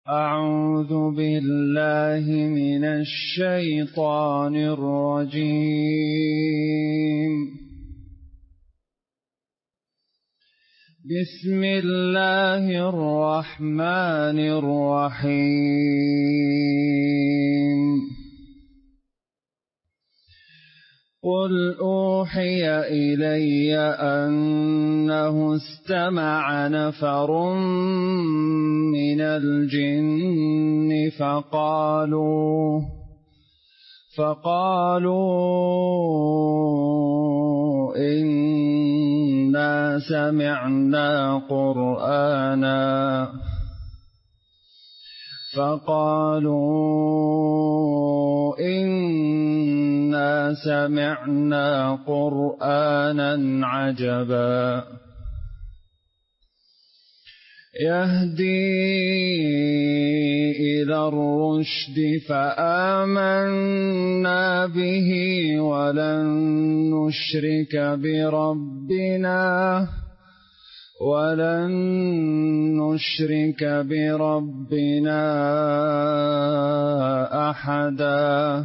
أعوذ بالله من الشيطان الرجيم. بسم الله الرحمن الرحيم. قل أوحي إلي أنه استمع نفر من الجن فقالوا إنا سمعنا قرآنا عجبا يهدي إلى الرشد فآمنا به ولن نشرك بربنا أحدا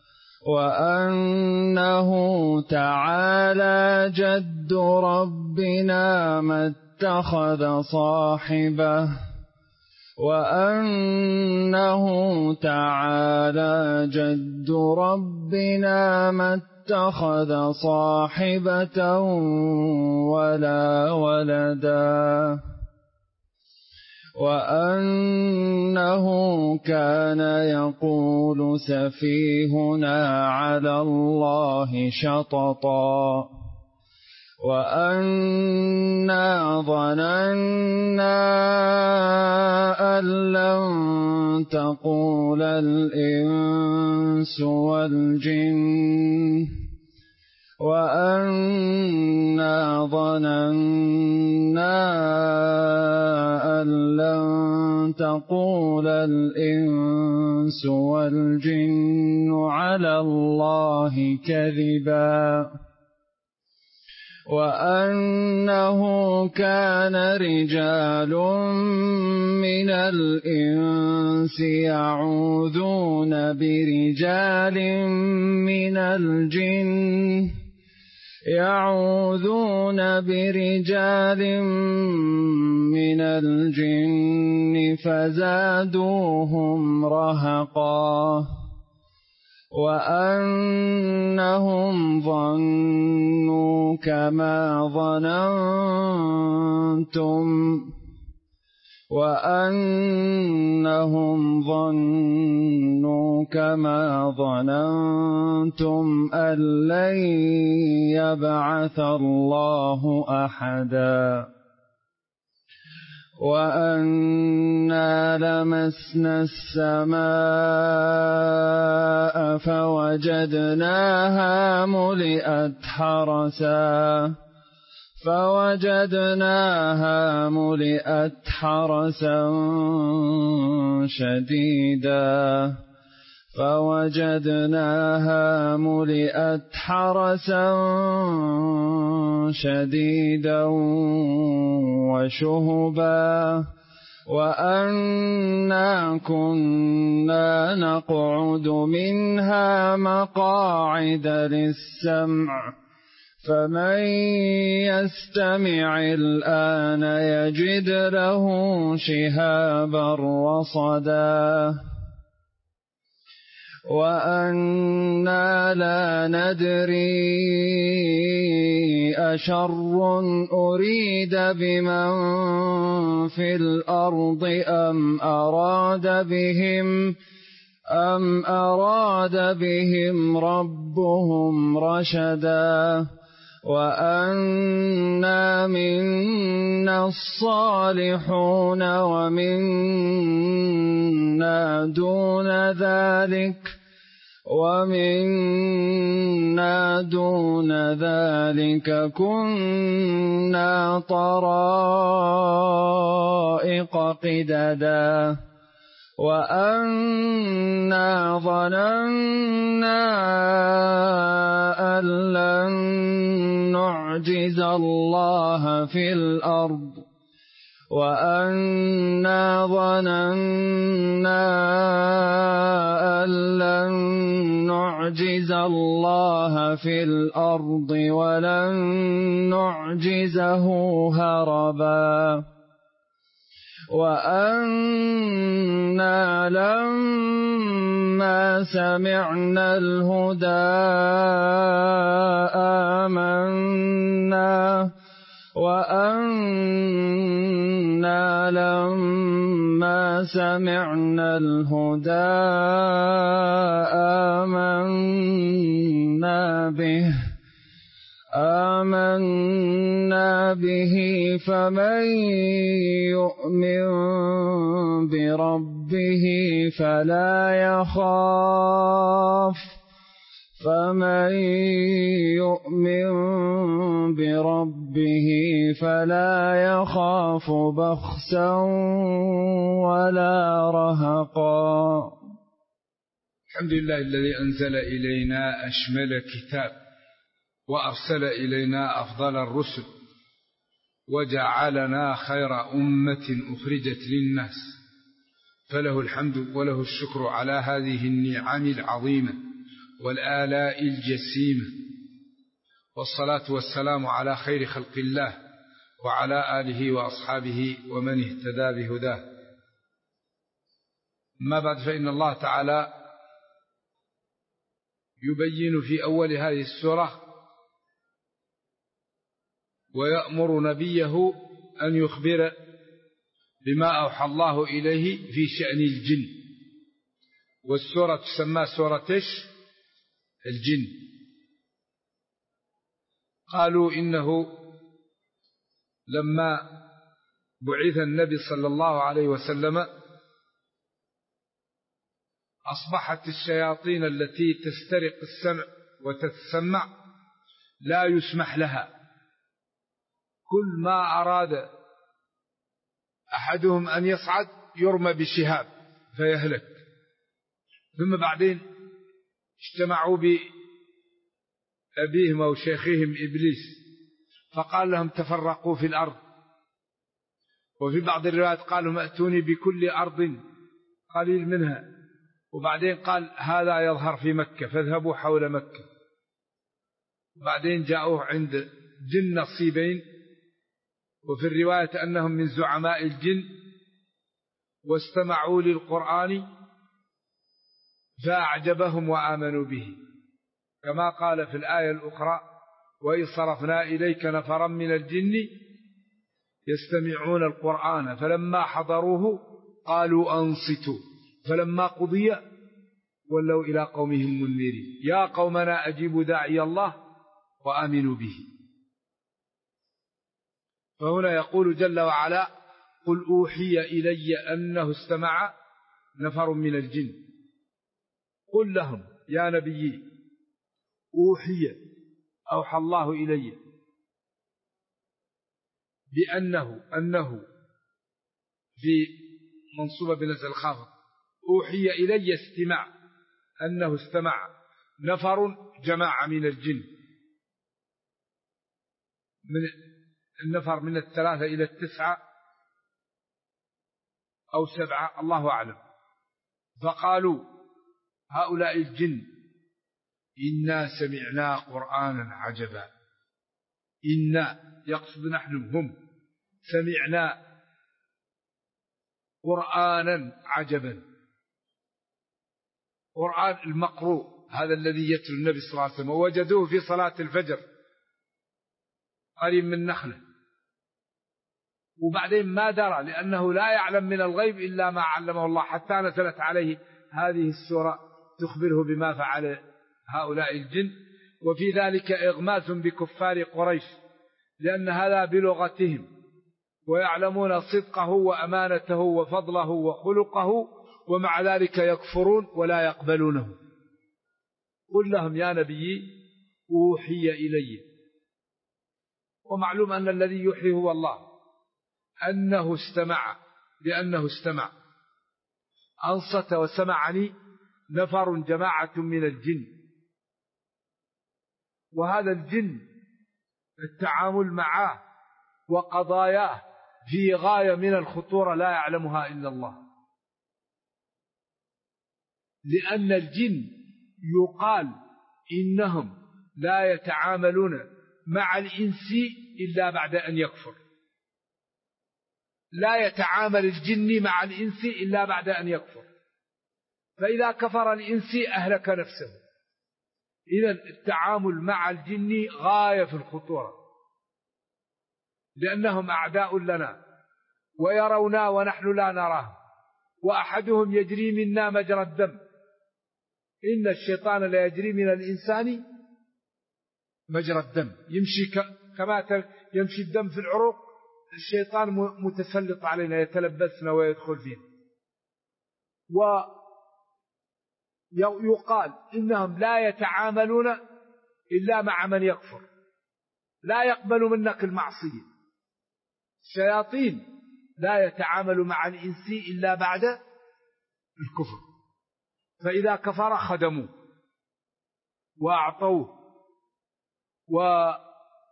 وأنه تعالى جد ربنا ما اتخذ صاحبة ولا ولدا وأنه كان يقول سفيهنا على الله شططا وأنا ظننا أن لن تقول الإنس والجن على الله كذبا وأنه كان رجال من الإنس يعوذون برجال من الجن فزادوهم رهقا وأنهم ظنوا كما ظننتم أن لن يبعث الله أحدا وأنا لمسنا السماء فوجدناها ملئت حرسا شديدا وشهبا وأنا كنا نقعد منها مقاعد للسمع فمن يستمع الآن يجد له شهابا رصدا وأنا لا ندري أشر أريد بمن في الأرض أم أراد بهم ربهم رشدا وأنا منا الصالحون ومنا دون ذلك كنا طرائق قددا وأنا ظننا أن لن نعجز الله في الأرض وأنا ظننا أن لن نعجز الله في الأرض ولن نعجزه هربا وأنا لما سمعنا الهدى آمنا وأنا لما سمعنا الهدى آمنا به فمن يؤمن بربه فلا يخاف بخسا ولا رهقا. الحمد لله الذي أنزل إلينا أشمل كتاب وأرسل إلينا أفضل الرسل وجعلنا خير أمة أخرجت للناس، فله الحمد وله الشكر على هذه النعم العظيمة والآلاء الجسيمة، والصلاة والسلام على خير خلق الله وعلى آله وأصحابه ومن اهتدى بهداه. ما بعد، فإن الله تعالى يبين في أول هذه السورة ويأمر نبيه أن يخبر بما أوحى الله إليه في شأن الجن، والسورة تسمى سورة الجن. قالوا إنه لما بعث النبي صلى الله عليه وسلم أصبحت الشياطين التي تسترق السمع وتتسمع لا يسمح لها، كل ما أراد أحدهم أن يصعد يرمى بشهاب فيهلك. ثم بعدين اجتمعوا بأبيهم أو شيخهم إبليس فقال لهم تفرقوا في الأرض، وفي بعض الروايات قال لهم أتوني بكل أرض قليل منها، وبعدين قال هذا يظهر في مكة فاذهبوا حول مكة. وبعدين جاءوه عند جن نصيبين، وفي الرواية أنهم من زعماء الجن واستمعوا للقرآن فأعجبهم وآمنوا به، كما قال في الآية الأخرى وإذ صرفنا إليك نفرا من الجن يستمعون القرآن فلما حضروه قالوا أنصتوا فلما قضي ولوا إلى قومهم منذرين يا قومنا أجيبوا داعي الله وآمنوا به. فهنا يقول جل وعلا قل أوحي إلي أنه استمع نفر من الجن. قل لهم يا نبي أوحى الله إلي أنه في منصوبة بنزل خافض، أوحي إلي استماع أنه استمع نفر جماعة من الجن، من النفر من 3 إلى 9 أو 7 الله أعلم. فقالوا هؤلاء الجن إنا سمعنا قرآنا عجبا، إنا يقصد نحن هم سمعنا قرآنا عجبا. قرآن المقروء هذا الذي يتلو النبي صلى الله عليه وسلم، ووجدوه في صلاة الفجر قريب من نخلة، وبعدين ما درى لأنه لا يعلم من الغيب إلا ما علمه الله، حتى نزلت عليه هذه السورة تخبره بما فعل هؤلاء الجن. وفي ذلك إغماث بكفار قريش، لأن هذا بلغتهم ويعلمون صدقه وأمانته وفضله وخلقه، ومع ذلك يكفرون ولا يقبلونه. قل لهم يا نبي أوحي إلي، ومعلوم أن الذي يوحي هو الله، أنه استمع، لأنه استمع أنصت وسمعني نفر جماعة من الجن. وهذا الجن التعامل معه وقضاياه في غاية من الخطورة لا يعلمها إلا الله. لأن الجن يقال إنهم لا يتعاملون مع الإنس إلا بعد أن يكفر. لا يتعامل الجن مع الإنس إلا بعد أن يكفر، فإذا كفر الإنس أهلك نفسه. إذن التعامل مع الجن غاية في الخطورة، لأنهم أعداء لنا ويرونا ونحن لا نراه، وأحدهم يجري منا مجرى الدم. إن الشيطان لا يجري من الإنسان مجرى الدم، يمشي كما يمشي الدم في العروق. الشيطان متسلط علينا، يتلبسنا ويدخل فينا. ويقال إنهم لا يتعاملون إلا مع من يكفر، لا يقبل منك المعصية. الشياطين لا يتعامل مع الإنس إلا بعد الكفر، فإذا كفر خدموه وأعطوه وعملوا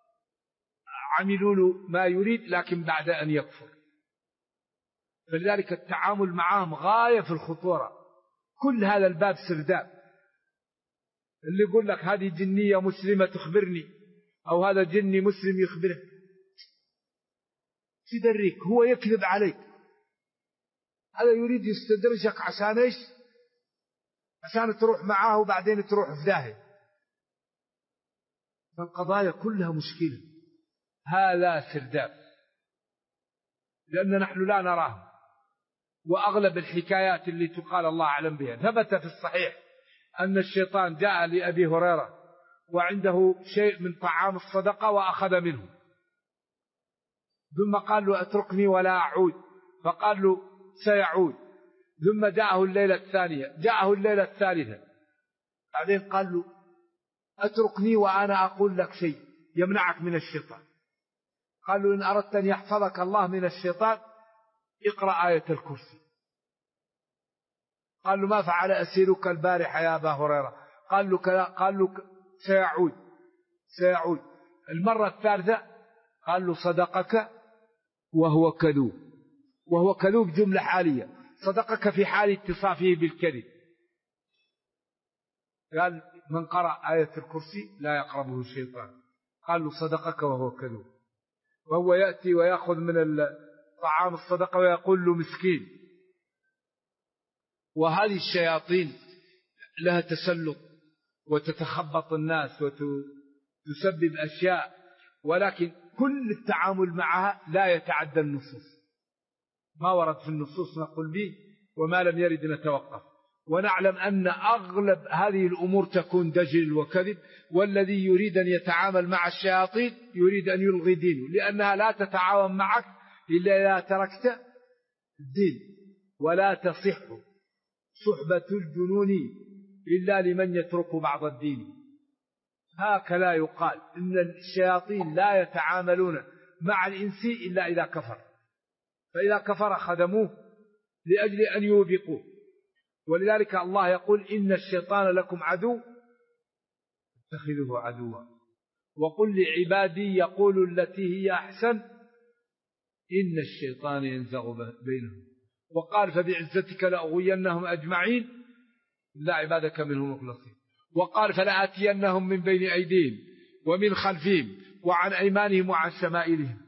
له ما يريد، لكن بعد أن يكفر. فلذلك التعامل معهم غاية في الخطورة. كل هذا الباب سرداب، اللي يقول لك هذه جنية مسلمة تخبرني، أو هذا جني مسلم يخبرك، تدرك هو يكذب عليك. هذا يريد يستدرجك عشان إيش؟ عشان تروح معاه وبعدين تروح في داهية. فالقضايا كلها مشكلة. هذا سرداب، لأن نحن لا نراه. وأغلب الحكايات اللي تقال الله أعلم بها. ثبت في الصحيح أن الشيطان جاء لأبي هريرة وعنده شيء من طعام الصدقة وأخذ منه، ثم قال له أتركني ولا أعود، فقال له سيعود. ثم جاءه الليلة الثانية، جاءه الليلة الثالثة، بعدين قال له أتركني وأنا أقول لك شيء يمنعك من الشيطان. قال له إن أردت أن يحفظك الله من الشيطان اقرأ آية الكرسي. قال له ما فعل أسيرك البارحة يا أبا هريرة؟ قال له سيعود. المرة الثالثة قال له صدقك وهو كذوب. وهو كذوب جملة حالية، صدقك في حال اتصافه بالكذب. قال من قرأ آية الكرسي لا يقربه الشيطان. قال له صدقك وهو كذوب. وهو يأتي ويأخذ من طعام الصدقة ويقول له مسكين. وهذه الشياطين لها تسلط وتتخبط الناس وتسبب أشياء، ولكن كل التعامل معها لا يتعدى النصوص. ما ورد في النصوص نقول به، وما لم يرد نتوقف. ونعلم أن أغلب هذه الأمور تكون دجل وكذب، والذي يريد أن يتعامل مع الشياطين يريد أن يلغي دينه، لأنها لا تتعاون معك إلا إذا تركت الدين. ولا تصح صحبة الجنون إلا لمن يترك بعض الدين. هكذا يقال إن الشياطين لا يتعاملون مع الإنس إلا إذا كفر، فإذا كفر خدموه لأجل أن يوبقوه. ولذلك الله يقول إن الشيطان لكم عدو اتخذوه عدوا وقل لعبادي يقولوا التي هي أحسن إن الشيطان ينزغ بينهم. وقال فبعزتك لأغوينهم أجمعين إلا عبادك منهم مخلصين. وقال فلآتينهم من بين أيديهم ومن خلفهم وعن أيمانهم وعن شمائلهم.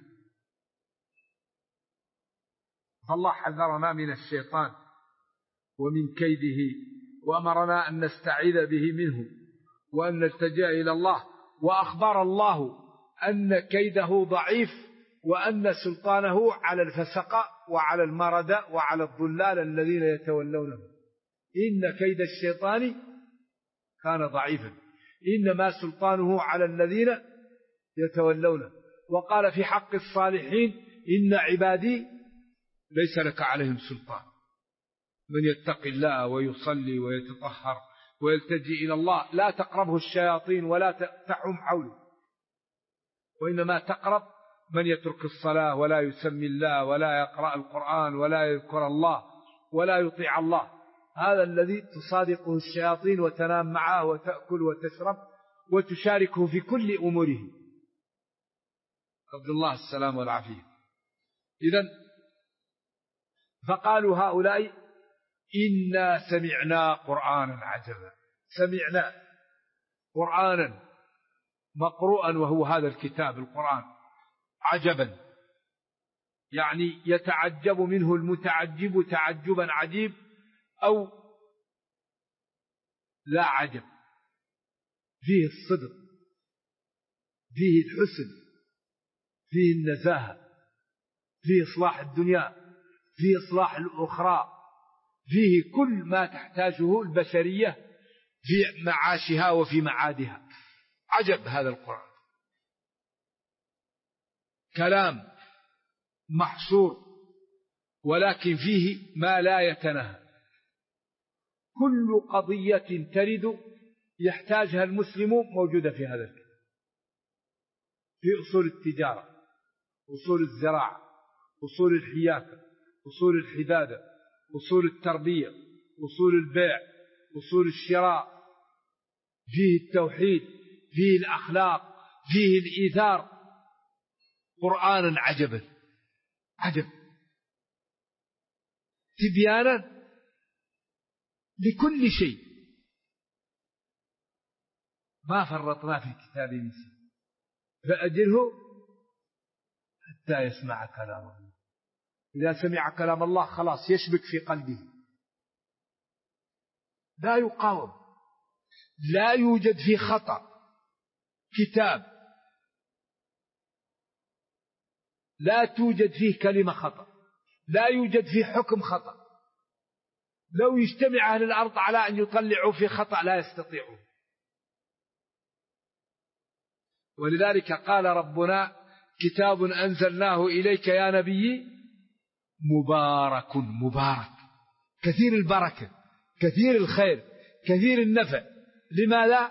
فالله حذرنا من الشيطان ومن كيده، وأمرنا أن نستعيذ به منه وأن نلتجأ إلى الله. وأخبر الله أن كيده ضعيف، وأن سلطانه على الفسقة وعلى المردة وعلى الضلال الذين يتولونه. إن كيد الشيطان كان ضعيفا، إنما سلطانه على الذين يتولونه. وقال في حق الصالحين إن عبادي ليس لك عليهم سلطان. من يتقي الله ويصلي ويتطهر ويلتجئ إلى الله لا تقربه الشياطين ولا تحوم حوله، وإنما تقرب من يترك الصلاة ولا يسمي الله ولا يقرأ القرآن ولا يذكر الله ولا يطيع الله. هذا الذي تصادقه الشياطين وتنام معه وتأكل وتشرب وتشاركه في كل أموره. عبد الله السلام والعافية. إذن فقالوا هؤلاء إنا سمعنا قرآنا عجبا، سمعنا قرآنا مقروءا وهو هذا الكتاب القرآن عجبا، يعني يتعجب منه المتعجب تعجبا عجيب، أو لا عجب، فيه الصدق، فيه الحسن، فيه النزاهة، فيه إصلاح الدنيا، فيه إصلاح الأخرى، فيه كل ما تحتاجه البشرية في معاشها وفي معادها. عجب هذا القرآن، كلام محصور ولكن فيه ما لا يتناهى. كل قضية ترد يحتاجها المسلم موجودة في هذا الكتاب، في أصول التجارة، أصول الزراعة، أصول الحياكة، أصول الحدادة، أصول التربية، أصول البيع، أصول الشراء، فيه التوحيد، فيه الأخلاق، فيه الإيثار. قرآنا عجبا، عجب، تبيانا لكل شيء، ما فرطنا في الكتاب من شيء، فأجله حتى يسمع كلام الله. إذا سمع كلام الله خلاص يشبك في قلبه، لا يقاوم، لا يوجد فيه خطأ. كتاب لا توجد فيه كلمة خطأ، لا يوجد فيه حكم خطأ. لو يجتمع أهل الأرض على أن يطلعوا في خطأ لا يستطيعون. ولذلك قال ربنا: كتاب أنزلناه إليك يا نبي مبارك، مبارك، كثير البركة، كثير الخير، كثير النفع. لماذا؟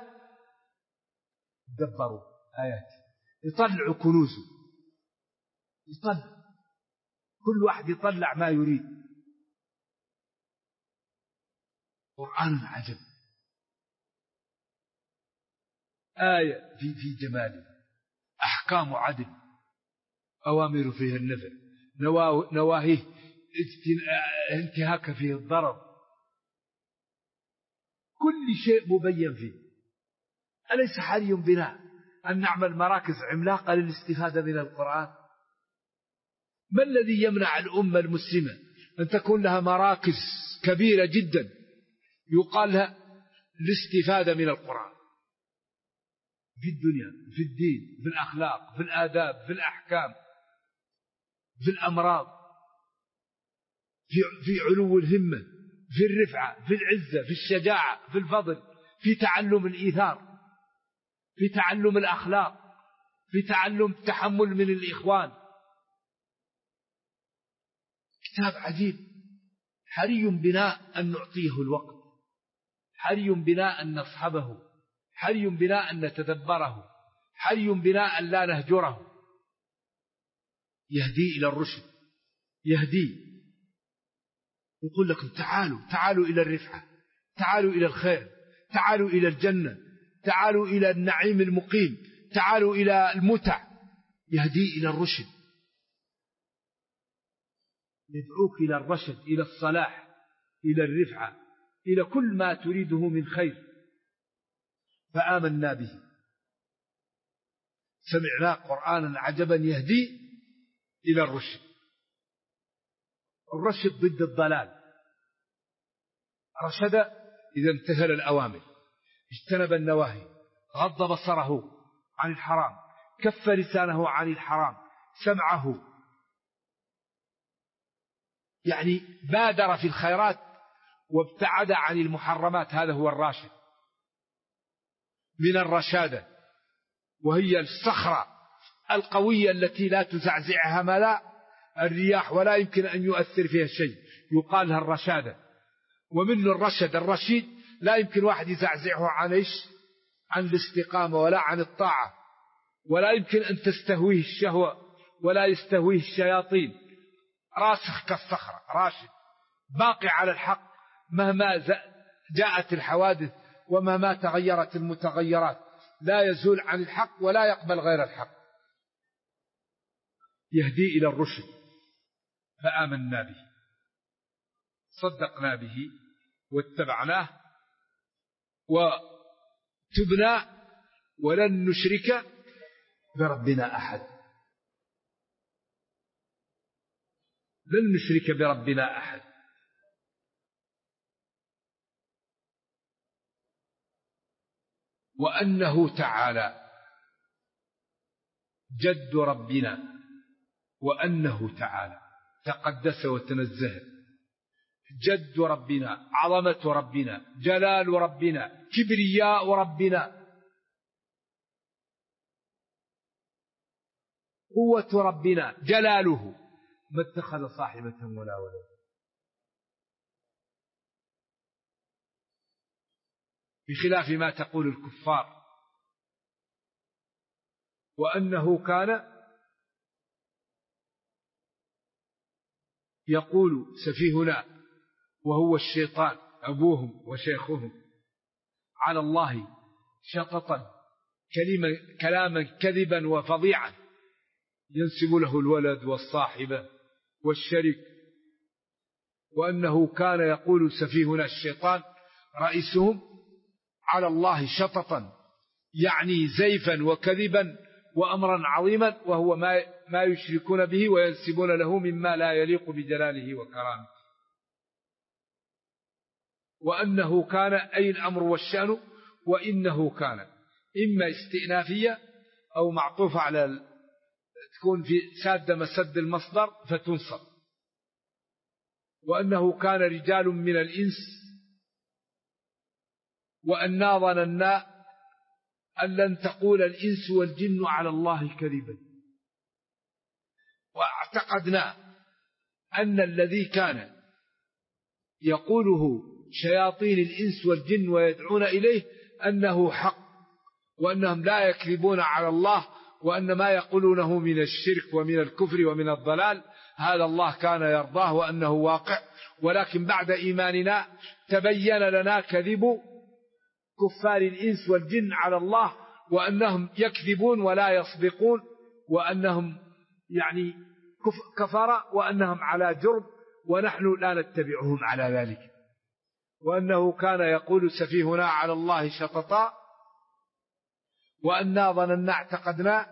دبروا آيات، يطلعوا كنوزه، يطلع كل واحد يطلع ما يريد. قرآن عجب، آية في جماله، أحكام عدل، أوامر فيها النفع، نواهيه انتهاك فيه الضرر، كل شيء مبين فيه. أليس حري بنا أن نعمل مراكز عملاقة للاستفادة من القرآن؟ ما الذي يمنع الأمة المسلمة أن تكون لها مراكز كبيرة جدا يقال لها الاستفادة من القرآن، في الدنيا، في الدين، في الأخلاق، في الآداب، في الأحكام، في الأمراض، في علو الهمة، في الرفعة، في العزة، في الشجاعة، في الفضل، في تعلم الإيثار، في تعلم الأخلاق، في تعلم التحمل من الإخوان. كتاب عجيب، حري بنا أن نعطيه الوقت، حري بنا أن نصحبه، حري بنا أن نتدبره، حري بنا أن لا نهجره. يهدي إلى الرشد، يهدي، يقول لكم تعالوا إلى الرفعة، تعالوا إلى الخير، تعالوا إلى الجنة، تعالوا إلى النعيم المقيم، تعالوا إلى المتع. يهدي إلى الرشد، يدعوك إلى الرشد، إلى الصلاح، إلى الرفعة، إلى كل ما تريده من خير. فآمنا به، سمعنا قرآنا عجبا يهدي إلى الرشد. الرشد ضد الضلال. رشد إذا امتثل الأوامر، اجتنب النواهي، غض بصره عن الحرام، كف لسانه عن الحرام، سمعه، يعني بادر في الخيرات وابتعد عن المحرمات. هذا هو الراشد. من الرشادة، وهي الصخرة القوية التي لا تزعزعها ماذا؟ الرياح، ولا يمكن أن يؤثر فيها شيء، يقال لها الرشادة. ومن الرشد الرشيد لا يمكن واحد يزعزعه عن إيش؟ عن الاستقامة ولا عن الطاعة، ولا يمكن أن تستهويه الشهوة ولا يستهويه الشياطين. راسخ كالصخرة، راشد، باقي على الحق مهما جاءت الحوادث ومهما تغيرت المتغيرات، لا يزول عن الحق ولا يقبل غير الحق. يهدي إلى الرشد، فآمنا به صدقنا به واتبعناه وتبنا ولن نشرك بربنا أحد. لن نشرك بربنا أحد. وأنه تعالى جد ربنا، وأنه تعالى تقدس وتنزه، جد ربنا، عظمة ربنا، جلال ربنا، كبرياء ربنا، قوة ربنا، جلاله، ما اتخذ صاحبة ولا ولد، بخلاف ما تقول الكفار. وأنه كان يقول سفيهنا وهو الشيطان أبوهم وشيخهم على الله شططا كلاما كذبا وفظيعا، ينسب له الولد والصاحبة والشريك. وأنه كان يقول سفيهنا الشيطان رئيسهم على الله شططا، يعني زيفا وكذبا وأمرا عظيما، وهو ما يشركون به وينسبون له مما لا يليق بجلاله وكرامته. وأنه كان أي الأمر والشأن، وإنه كان إما استئنافية أو معطوفة على تكون في سادة مسد المصدر فتنصب. وأنه كان رجال من الإنس وأنا ظننا أن لن تقول الإنس والجن على الله كذبا، واعتقدنا أن الذي كان يقوله شياطين الإنس والجن ويدعون إليه أنه حق، وأنهم لا يكذبون على الله، وأن ما يقولونه من الشرك ومن الكفر ومن الضلال هذا الله كان يرضاه وأنه واقع. ولكن بعد إيماننا تبين لنا كذب كفار الإنس والجن على الله، وأنهم يكذبون ولا يصدقون، وأنهم يعني كفر، وأنهم على جرم، ونحن لا نتبعهم على ذلك. وأنه كان يقول سفيهنا على الله شططا، وأنا ظننا اعتقدنا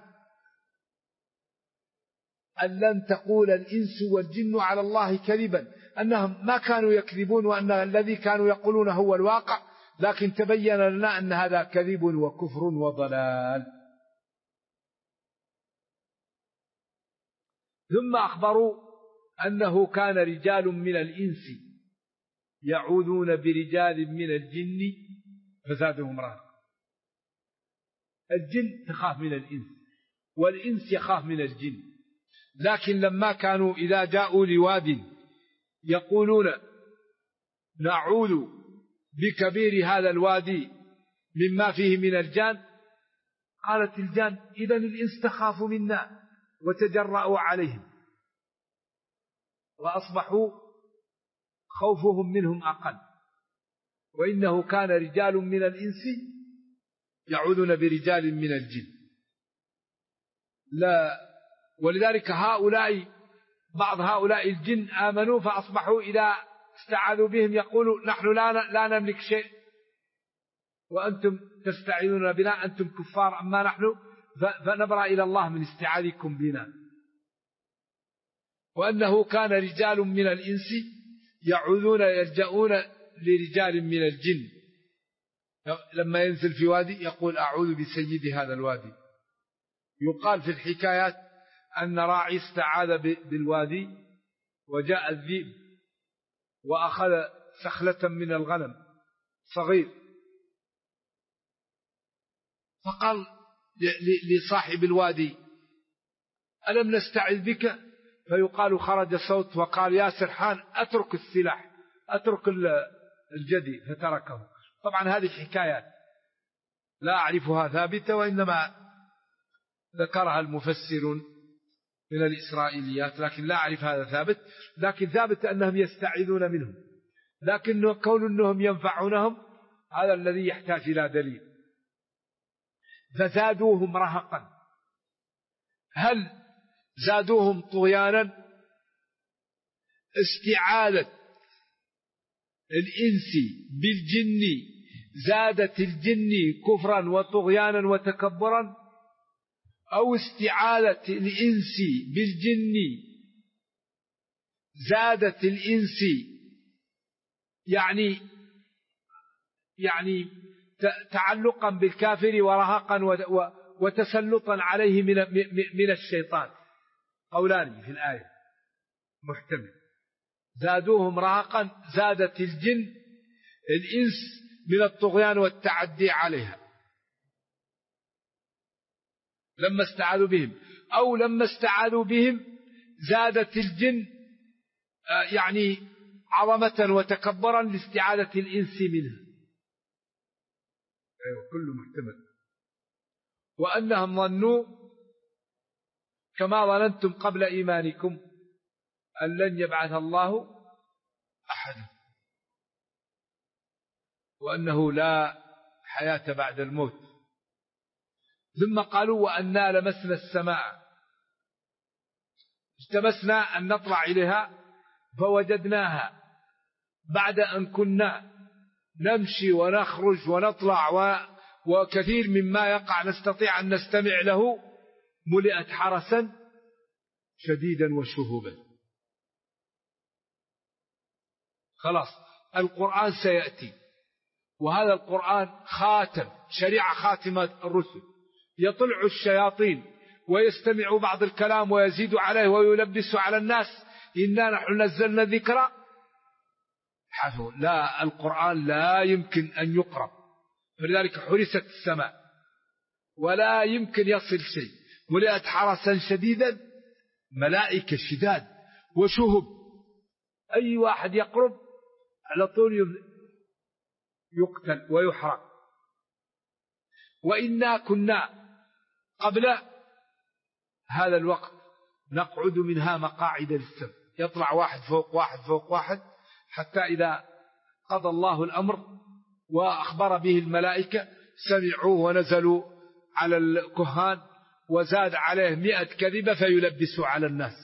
أن لن تقول الإنس والجن على الله كذبا، أنهم ما كانوا يكذبون، وأن الذي كانوا يقولون هو الواقع، لكن تبين لنا أن هذا كذب وكفر وضلال. ثم أخبروا أنه كان رجال من الإنس يعوذون برجال من الجن فزادهم رهقا. الجن تخاف من الإنس، والإنس يخاف من الجن، لكن لما كانوا إذا جاءوا لواد يقولون نعوذ بكبير هذا الوادي مما فيه من الجان، قالت الجان إذن الإنس تخاف منا، وتجرأوا عليهم وأصبحوا خوفهم منهم أقل. وإنه كان رجال من الإنس يعوذون برجال من الجن. لا، ولذلك بعض هؤلاء الجن آمنوا فأصبحوا إذا استعاذوا بهم يقولوا نحن لا نملك شيء، وأنتم تستعينون بنا، أنتم كفار أما نحن فنبرأ إلى الله من استعاذكم بنا. وأنه كان رجال من الإنس يعوذون يلجؤون لرجال من الجن، لما ينزل في وادي يقول أعوذ بسيد هذا الوادي. يقال في الحكايات أن راعي استعاذ بالوادي وجاء الذئب وأخذ سخلة من الغنم صغير، فقال لصاحب الوادي ألم نستعذ بك؟ فيقال خرج صوت وقال يا سرحان أترك السلاح، أترك الجدي، فتركه. طبعا هذه حكايات لا أعرفها ثابتة، وإنما ذكرها المفسرون من الإسرائيليات، لكن لا أعرف هذا ثابت. لكن ثابت أنهم يستعيذون منهم، لكن كون أنهم ينفعونهم هذا الذي يحتاج إلى دليل. فزادوهم رهقا. هل زادوهم طغيانا استعالة الإنس بالجن زادت الجن كفرا وطغيانا وتكبرا، أو استعالة الإنس بالجن زادت الإنس يعني تعلقا بالكافر ورهقا وتسلطا عليه من الشيطان. قولان في الآية محتمل. زادوهم رهقا، زادت الجن الإنس من الطغيان والتعدي عليها لما استعاذوا بهم، أو لما استعاذوا بهم زادت الجن يعني عظمة وتكبرا لاستعادة الإنس منها. كله محتمل. وأنهم ظنوا كما ظننتم قبل إيمانكم أن لن يبعث الله أحدا، وأنه لا حياة بعد الموت. ثم قالوا وأنا لمسنا السماء، التمسنا أن نطلع إليها فوجدناها بعد أن كنا نمشي ونخرج ونطلع وكثير مما يقع نستطيع أن نستمع له ملئت حرسا شديدا وشهوبا. خلاص القرآن سيأتي، وهذا القرآن خاتم شريعة خاتمة الرسل. يطلع الشياطين ويستمع بعض الكلام ويزيد عليه ويلبس على الناس إنا نحن نزلنا الذكر. لا، القرآن لا يمكن أن يقرب، فلذلك حرست السماء ولا يمكن يصل شيء. ملئت حرسا شديدا، ملائكة شداد وشهب، أي واحد يقرب على طول يقتل ويحرق. وإنا كنا قبل هذا الوقت نقعد منها مقاعد للسمع، يطلع واحد فوق واحد فوق واحد، حتى إذا قضى الله الأمر وأخبر به الملائكة سمعوه ونزلوا على الكهان وزاد عليه 100 كذبة فيلبسوا على الناس،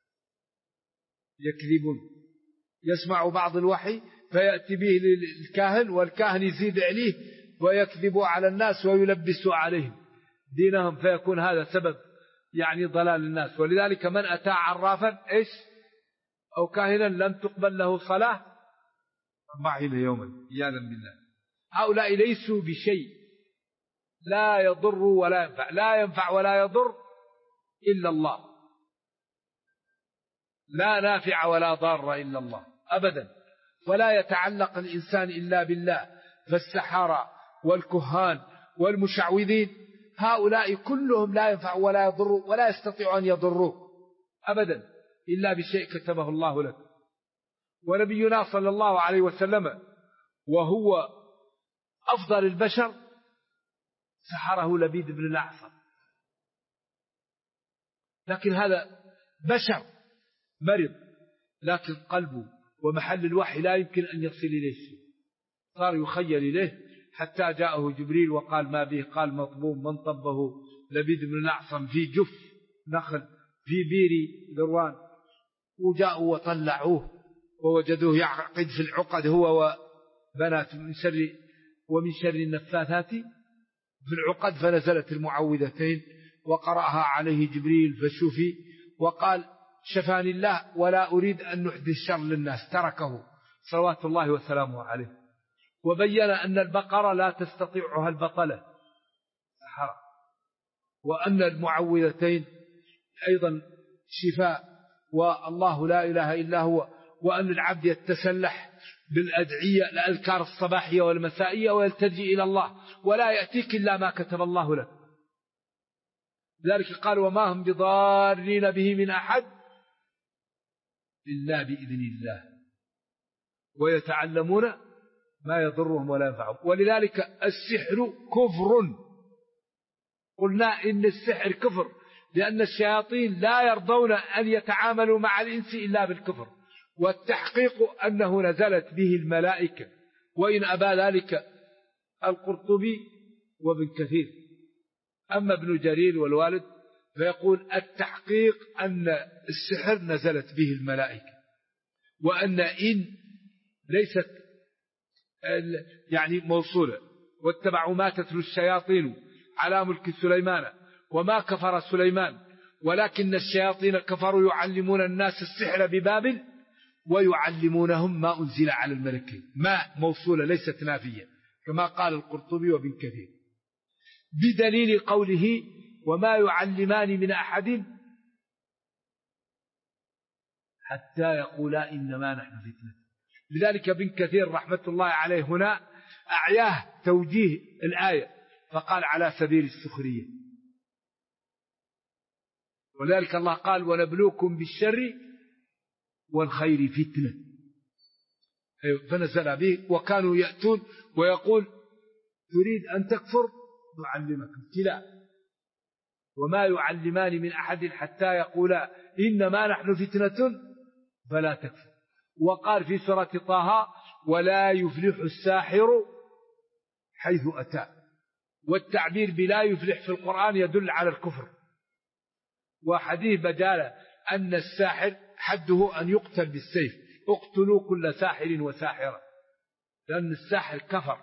يكذبون. يسمع بعض الوحي فيأتي به للكاهن، والكاهن يزيد عليه ويكذبوا على الناس ويلبسوا عليهم دينهم، فيكون هذا سبب يعني ضلال الناس. ولذلك من أتى عرافا إيش أو كاهنا لم تقبل له صلاة 40 يوما عياذا بالله. هؤلاء ليسوا بشيء، لا يضر ولا ينفع، لا ينفع ولا يضر إلا الله، لا نافع ولا ضار إلا الله أبدا. ولا يتعلق الإنسان إلا بالله. فالسحرة والكهان والمشعوذين هؤلاء كلهم لا ينفع ولا يضر ولا يستطيع أن يضروه أبدا إلا بشيء كتبه الله لك. ونبينا صلى الله عليه وسلم وهو أفضل البشر سحره لبيد بن الأعصم، لكن هذا بشر مرض، لكن قلبه ومحل الوحي لا يمكن أن يصل إليه شيء، صار يخيل إليه حتى جاءه جبريل وقال ما به، قال مطبوب من طبه لبيد بن الأعصم في جف نخل في بير ذروان. وجاءوا وطلعوه ووجدوه يعقد في العقد هو وبنات ومن شر النفاثات في العقد، فنزلت المعوذتين وقرأها عليه جبريل فشفي وقال شفاني الله ولا أريد أن نحدث شر للناس، تركه صلوات الله وسلامه عليه. وبين أن البقرة لا تستطيعها البطلة سحرة، وأن المعوذتين أيضا شفاء، والله لا إله إلا هو، وأن العبد يتسلح بالأدعية الأذكار الصباحية والمسائية ويلتجئ إلى الله، ولا يأتيك إلا ما كتب الله لك. ذلك قال وما هم بضارين به من أحد إلا بإذن الله، ويتعلمون ما يضرهم ولا ينفعهم. ولذلك السحر كفر، قلنا إن السحر كفر لأن الشياطين لا يرضون أن يتعاملوا مع الإنس إلا بالكفر، والتحقيق أنه نزلت به الملائكة، وإن أبى ذلك القرطبي وابن كثير. أما ابن جرير والوالد فيقول التحقيق أن السحر نزلت به الملائكة، وأن إن ليست يعني موصولة. واتبعوا ما تتلو الشياطين على ملك سليمان وما كفر سليمان ولكن الشياطين كفروا يعلمون الناس السحر ببابل ويعلمونهم ما أنزل على الملكين. ما موصولة ليست نافية كما قال القرطبي وابن كثير، بدليل قوله وما يعلمان من أحد حتى يقولا إنما نحن فتنة. لذلك ابن كثير رحمة الله عليه هنا أعياه توجيه الآية فقال على سبيل السخرية. ولذلك الله قال ونبلوكم بالشر والخير فتنة، فنزل به وكانوا يأتون ويقول تريد أن تكفر نعلمك ابتلاء. وما يعلمان من أحد حتى يقولا إنما نحن فتنة فلا تكفر. وقال في سورة طه ولا يفلح الساحر حيث أتى. والتعبير بلا يفلح في القرآن يدل على الكفر. وحديث بدالة أن الساحر حده أن يقتل بالسيف، اقتلوا كل ساحر وساحرة، لأن الساحر كفر.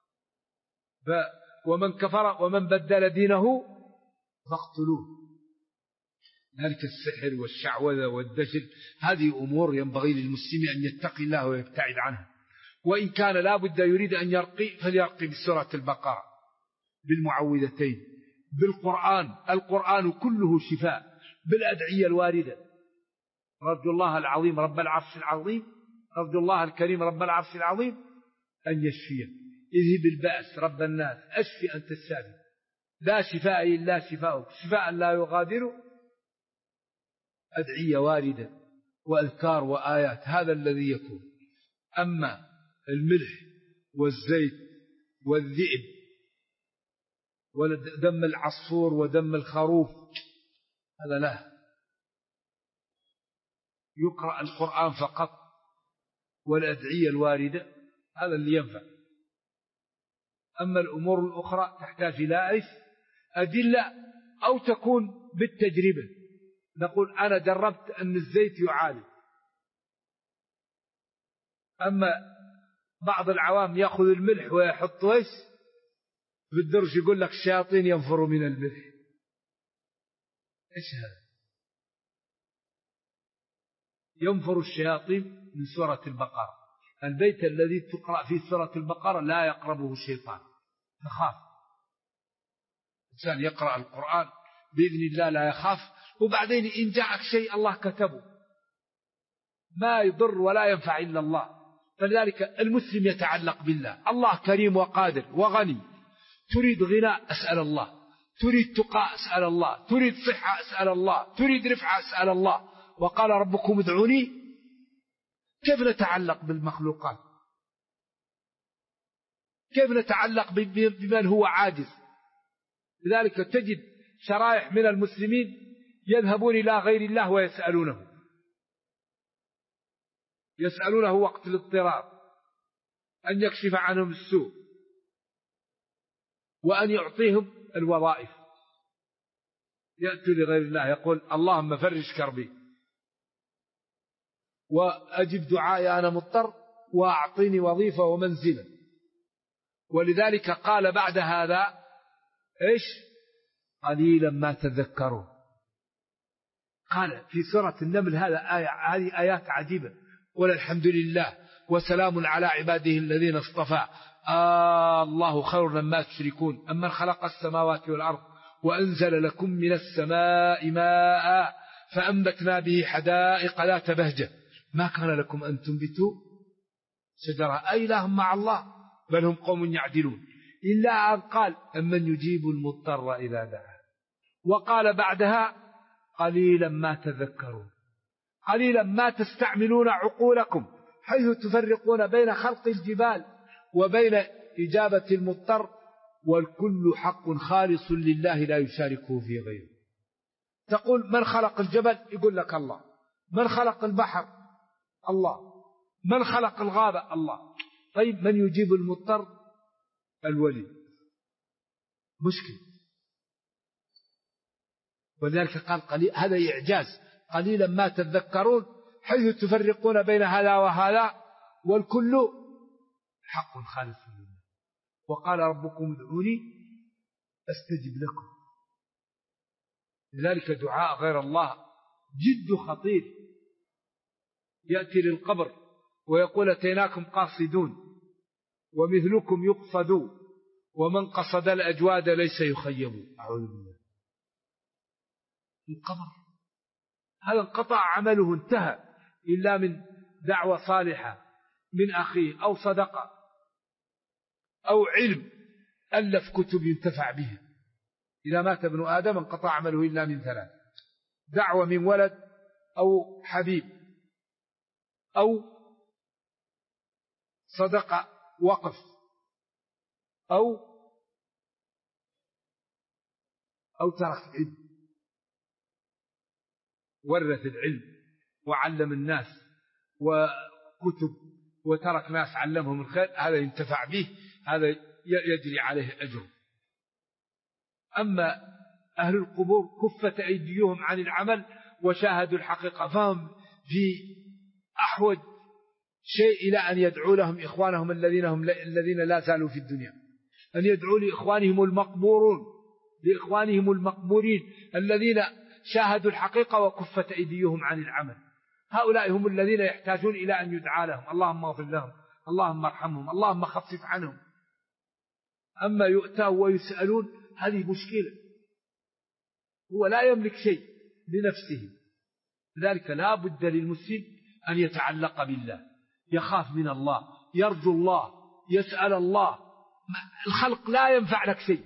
ومن كفر ومن بدل دينه فاقتلوه. ذلك السحر والشعوذة والدجل هذه أمور ينبغي للمسلم أن يتقي الله ويبتعد عنها. وإن كان لا بد يريد أن يرقي فليرقي بسورة البقرة بالمعوذتين بالقرآن. القرآن كله شفاء، بالأدعية الواردة. رجو الله العظيم رب العرش العظيم، رجو الله الكريم رب العرش العظيم أن يشفيه، اذهب البأس رب الناس أشفي أنت الشافي، لا شفاء إلا شفاؤك شفاء لا يغادر. أدعية واردة وأذكار وآيات، هذا الذي يكون. أما الملح والزيت والذئب ودم العصفور ودم الخروف هذا لا، يقرأ القرآن فقط والأدعية الواردة هذا اللي ينفع. أما الأمور الأخرى تحتاج إلى أدلة أو تكون بالتجربة. نقول أنا جربت أن الزيت يعالج. أما بعض العوام يأخذ الملح ويحط في الدرج يقول لك الشياطين ينفروا من الملح. إيش هذا؟ ينفر الشياطين من سورة البقرة. البيت الذي تقرأ فيه سورة البقرة لا يقربه الشيطان، تخاف. إنسان يقرأ القرآن بإذن الله لا يخاف. وبعدين إن جاءك شيء الله كتبه ما يضر ولا ينفع إلا الله. فلذلك المسلم يتعلق بالله. الله كريم وقادر وغني. تريد غنى أسأل الله، تريد تقى أسأل الله، تريد صحة أسأل الله، تريد رفعة أسأل الله. وقال ربكم ادعوني. كيف نتعلق بالمخلوقات؟ كيف نتعلق بمن هو عاجز؟ لذلك تجد شرائح من المسلمين يذهبون إلى غير الله ويسألونه، يسألونه وقت الاضطرار أن يكشف عنهم السوء وأن يعطيهم الوظائف. يأتي لغير الله يقول اللهم فرج كربي وأجب دعائي أنا مضطر وأعطيني وظيفة ومنزلا. ولذلك قال بعد هذا إيش؟ قليلا ما تذكرون. قال في سورة النمل هذه آيات عجيبة. قل الحمد لله وسلام على عباده الذين اصطفى الله خير مما تشركون أمن خلق السماوات والأرض وأنزل لكم من السماء ماء فأنبتنا به حدائق ذات بهجة ما كان لكم أن تنبتوا شجرة أإله مع الله بل هم قوم يعدلون. إلا أن قال أمن يجيب المضطر إذا دعاه. وقال بعدها قليلا ما تذكرون، قليلا ما تستعملون عقولكم حيث تفرقون بين خلق الجبال وبين إجابة المضطر. والكل حق خالص لله لا يشاركه في غيره. تقول من خلق الجبل؟ يقول لك الله. من خلق البحر؟ الله. من خلق الغابة؟ الله. طيب من يجيب المضطر؟ الولي. مشكلة. ولذلك قال هذا إعجاز قليلا ما تذكرون حيث تفرقون بين هذا وهذا والكل حق خالص لله. وقال ربكم ادعوني أستجب لكم. لذلك دعاء غير الله جد خطير. يأتي للقبر ويقول أتيناكم قاصدون ومثلكم يقصد ومن قصد الأجواد ليس يخيب. أعوذ بالله. القبر هذا انقطع عمله، انتهى، إلا من دعوة صالحة من أخيه أو صدقة أو علم ألف كتب ينتفع بها. إذا مات ابن آدم انقطع عمله إلا من ثلاث: دعوة من ولد أو حبيب أو صدقة وقف أو ترك علم، ورث العلم وعلم الناس وكتب وترك ناس علمهم الخير، هذا ينتفع به، هذا يجري عليه أجر. أما أهل القبور كفت أيديهم عن العمل وشاهدوا الحقيقة، فهم في أحوج شيء إلى أن يدعوا لهم إخوانهم الذين لا زالوا في الدنيا، أن يدعوا لإخوانهم المقبورين الذين شاهدوا الحقيقة وكفت أيديهم عن العمل. هؤلاء هم الذين يحتاجون إلى أن يدعى لهم: اللهم اغفر لهم، اللهم ارحمهم، اللهم خفف عنهم. أما يؤتوا ويسألون هذه مشكلة، هو لا يملك شيء لنفسه. لذلك لا بد للمسلم أن يتعلق بالله، يخاف من الله، يرجو الله، يسأل الله. الخلق لا ينفع لك شيء،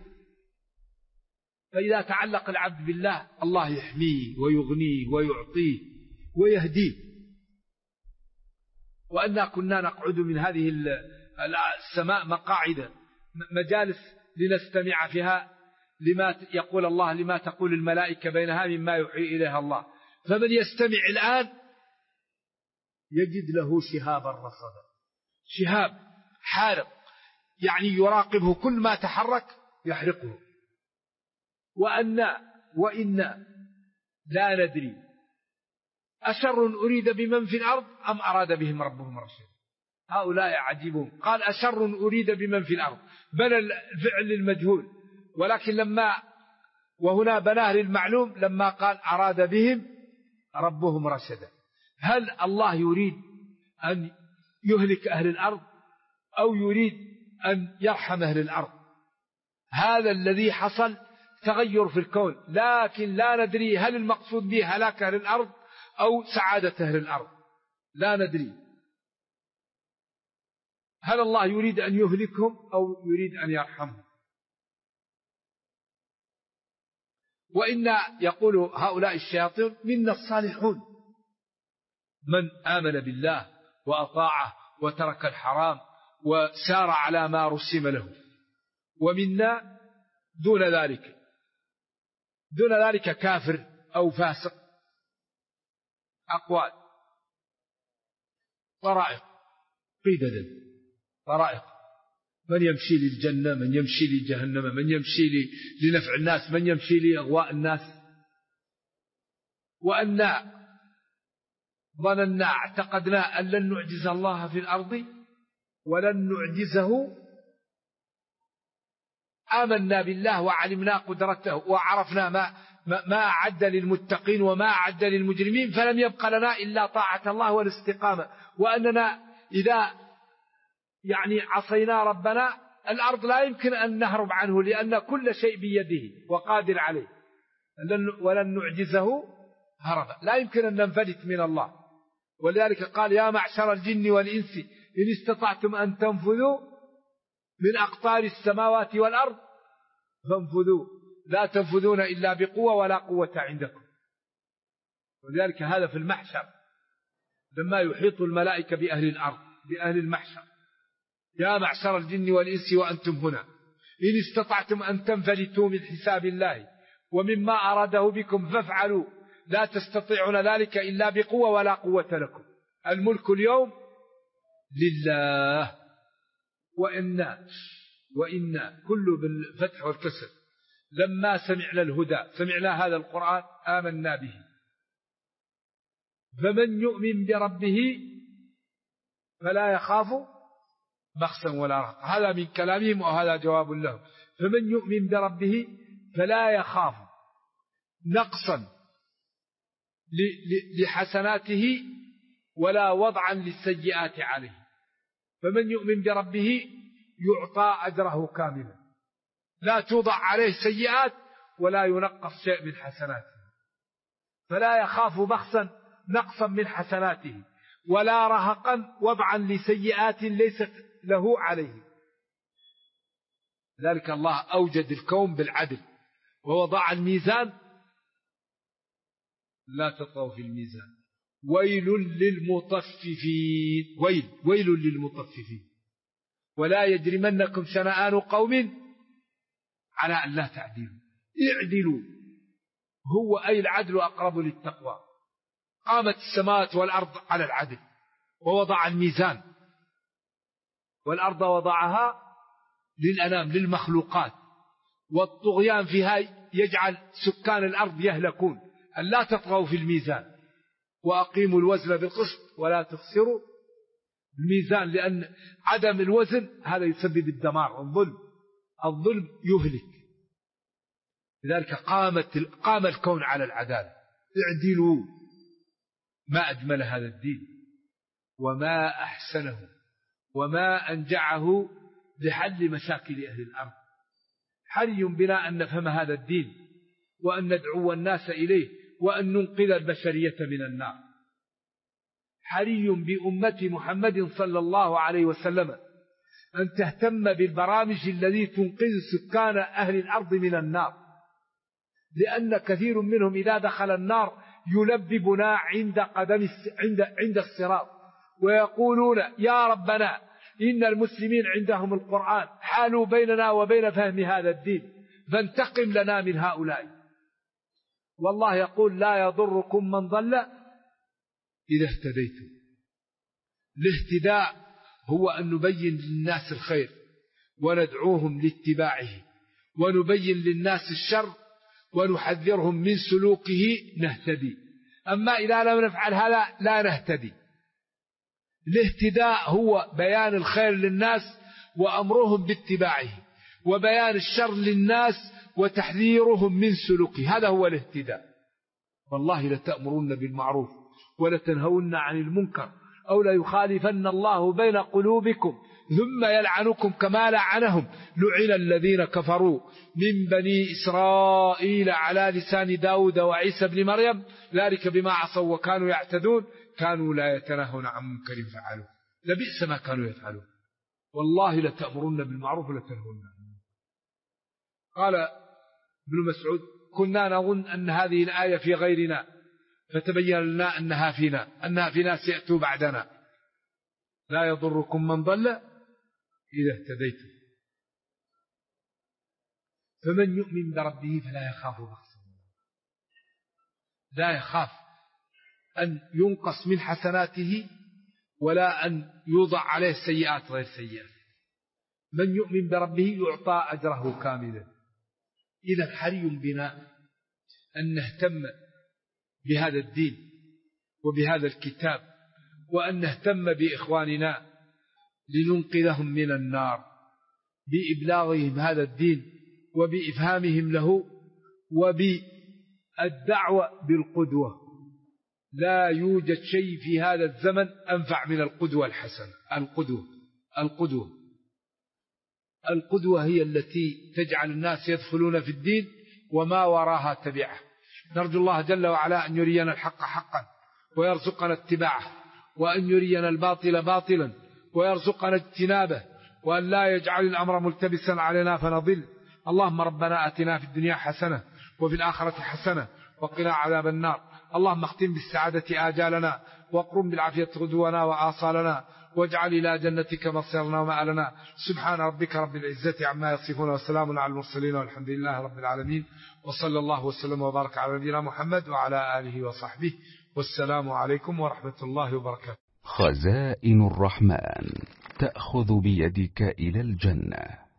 فإذا تعلق العبد بالله الله يحميه ويغنيه ويعطيه ويهديه. وأنا كنا نقعد من هذه السماء مقاعد مجالس لنستمع فيها لما يقول الله، لما تقول الملائكة بينها مما يوحي إليها الله. فمن يستمع الآن يجد له شهابا رصدا، شهاب حارق، يعني يراقبه، كل ما تحرك يحرقه. وإنا لا ندري أشر أريد بمن في الأرض أم أراد بهم ربهم رشدا. هؤلاء عجيبون. قال أشر أريد بمن في الأرض، بنى الفعل للمجهول، ولكن وهنا بناه للمعلوم لما قال أراد بهم ربهم رشدا. هل الله يريد أن يهلك أهل الأرض أو يريد أن يرحم أهل الأرض؟ هذا الذي حصل، تغير في الكون، لكن لا ندري هل المقصود به هلاك أهل الأرض أو سعادة أهل الأرض، لا ندري. هل الله يريد أن يهلكهم أو يريد أن يرحمهم؟ وإن يقول هؤلاء الشياطين منا الصالحون، من آمن بالله وأطاعه وترك الحرام وسار على ما رسم له، ومنا دون ذلك كافر أو فاسق. أقوال طرائق قيدة، طرائق، من يمشي للجنة، من يمشي لجهنم، من يمشي لنفع الناس، من يمشي لإغواء الناس. وأن ظننا اعتقدنا أن لن نعجز الله في الأرض ولن نعجزه، آمنا بالله وعلمنا قدرته وعرفنا ما أعد للمتقين وما أعد للمجرمين، فلم يبق لنا إلا طاعة الله والاستقامة. وأننا إذا عصينا ربنا الأرض لا يمكن أن نهرب عنه، لأن كل شيء بيده وقادر عليه، ولن نعجزه هربا، لا يمكن أن ننفلت من الله. ولذلك قال: يا معشر الجن والإنس إن استطعتم أن تنفذوا من أقطار السماوات والأرض فانفذوا، لا تنفذون إلا بقوة ولا قوة عندكم. ولذلك هذا في المحشر لما يحيط الملائكة بأهل الأرض، بأهل المحشر: يا معشر الجن والإنس وأنتم هنا إن استطعتم أن تنفلتوا من حساب الله ومما أراده بكم فافعلوا، لا تستطيعون ذلك إلا بقوة ولا قوة لكم. الملك اليوم لله. وإنا كل بالفتح والكسر لما سمعنا الهدى، سمعنا هذا القرآن، آمنا به. فمن يؤمن بربه فلا يخاف بخسا ولا رهقا. هذا من كلامهم وهذا جواب لهم. فمن يؤمن بربه فلا يخاف نقصا لحسناته ولا وضعا للسيئات عليه. فمن يؤمن بربه يعطى أجره كاملا، لا توضع عليه سيئات ولا ينقص شيء من حسناته، فلا يخاف بخسا نقصا من حسناته ولا رهقا وضعا لسيئات ليست له عليه. ذلك الله أوجد الكون بالعدل ووضع الميزان، لا تطغوا في الميزان، ويل للمطففين، ويل للمطففين، ولا يجرمنكم شنآن قوم على أن لا تعدلوا اعدلوا، هو أي العدل أقرب للتقوى. قامت السماوات والأرض على العدل ووضع الميزان، والأرض وضعها للأنام للمخلوقات، والطغيان فيها يجعل سكان الأرض يهلكون. أن لا تطغوا في الميزان وأقيموا الوزن بالقسط ولا تخسروا الميزان، لأن عدم الوزن هذا يسبب الدمار والظلم، الظلم يهلك. لذلك قام الكون على العدالة. اعدلوا، ما أجمل هذا الدين وما أحسنه وما أنجعه لحل مشاكل أهل الأرض. حري بنا أن نفهم هذا الدين وأن ندعو الناس إليه وأن ننقذ البشرية من النار. حري بأمة محمد صلى الله عليه وسلم أن تهتم بالبرامج التي تنقذ سكان أهل الأرض من النار، لأن كثير منهم إذا دخل النار يلببنا عند الصراط ويقولون يا ربنا إن المسلمين عندهم القرآن حالوا بيننا وبين فهم هذا الدين فانتقم لنا من هؤلاء. والله يقول لا يضركم من ضل إذا اهتديتم. الاهتداء هو أن نبين للناس الخير وندعوهم لاتباعه، ونبين للناس الشر ونحذرهم من سلوكه نهتدي. أما إذا لم نفعل هذا لا نهتدي. الاهتداء هو بيان الخير للناس وأمرهم باتباعه، وبيان الشر للناس وتحذيرهم من سلوكه، هذا هو الاهتداء. والله لتأمرون بالمعروف ولتنهون عن المنكر أو ليخالفن الله بين قلوبكم ثم يلعنكم كما لعنهم لعن الذين كفروا من بني إسرائيل على لسان داود وعيسى بن مريم ذلك بما عصوا وكانوا يعتدون كانوا لا يتناهون عن منكر فعلوه لبئس ما كانوا يفعلون. والله لتأمرن بالمعروف ولتنهون عن المنكر. قال ابن مسعود كنا نظن أن هذه الآية في غيرنا فتبين لنا أنها في ناس يأتوا بعدنا. لا يضركم من ضل إذا اهتديتم. فمن يؤمن بربه فلا يخاف بخسا، لا يخاف أن ينقص من حسناته ولا أن يوضع عليه سيئات غير سيئات. من يؤمن بربه يعطى أجره كاملا. إذا حري بنا أن نهتم بهذا الدين وبهذا الكتاب، وأن نهتم بإخواننا لننقذهم من النار بإبلاغهم هذا الدين وبإفهامهم له وبالدعوة بالقدوة. لا يوجد شيء في هذا الزمن أنفع من القدوة الحسنة. القدوة هي التي تجعل الناس يدخلون في الدين وما وراها تبعه. نرجو الله جل وعلا أن يرينا الحق حقا ويرزقنا اتباعه، وأن يرينا الباطل باطلا ويرزقنا اجتنابه، وأن لا يجعل الأمر ملتبسا علينا فنضل. اللهم ربنا آتنا في الدنيا حسنة وفي الآخرة حسنة وقنا عذاب النار. اللهم اختم بالسعادة آجالنا واقرم بالعافية غدونا وآصالنا، واجعل إلى جنتك مصيرنا ومآلنا. سبحان ربك رب العزة عما يصفون وسلام على المرسلين والحمد لله رب العالمين، وصلى الله وسلم وبارك على نبينا محمد وعلى آله وصحبه، والسلام عليكم ورحمة الله وبركاته. خزائن الرحمن تأخذ بيدك إلى الجنة.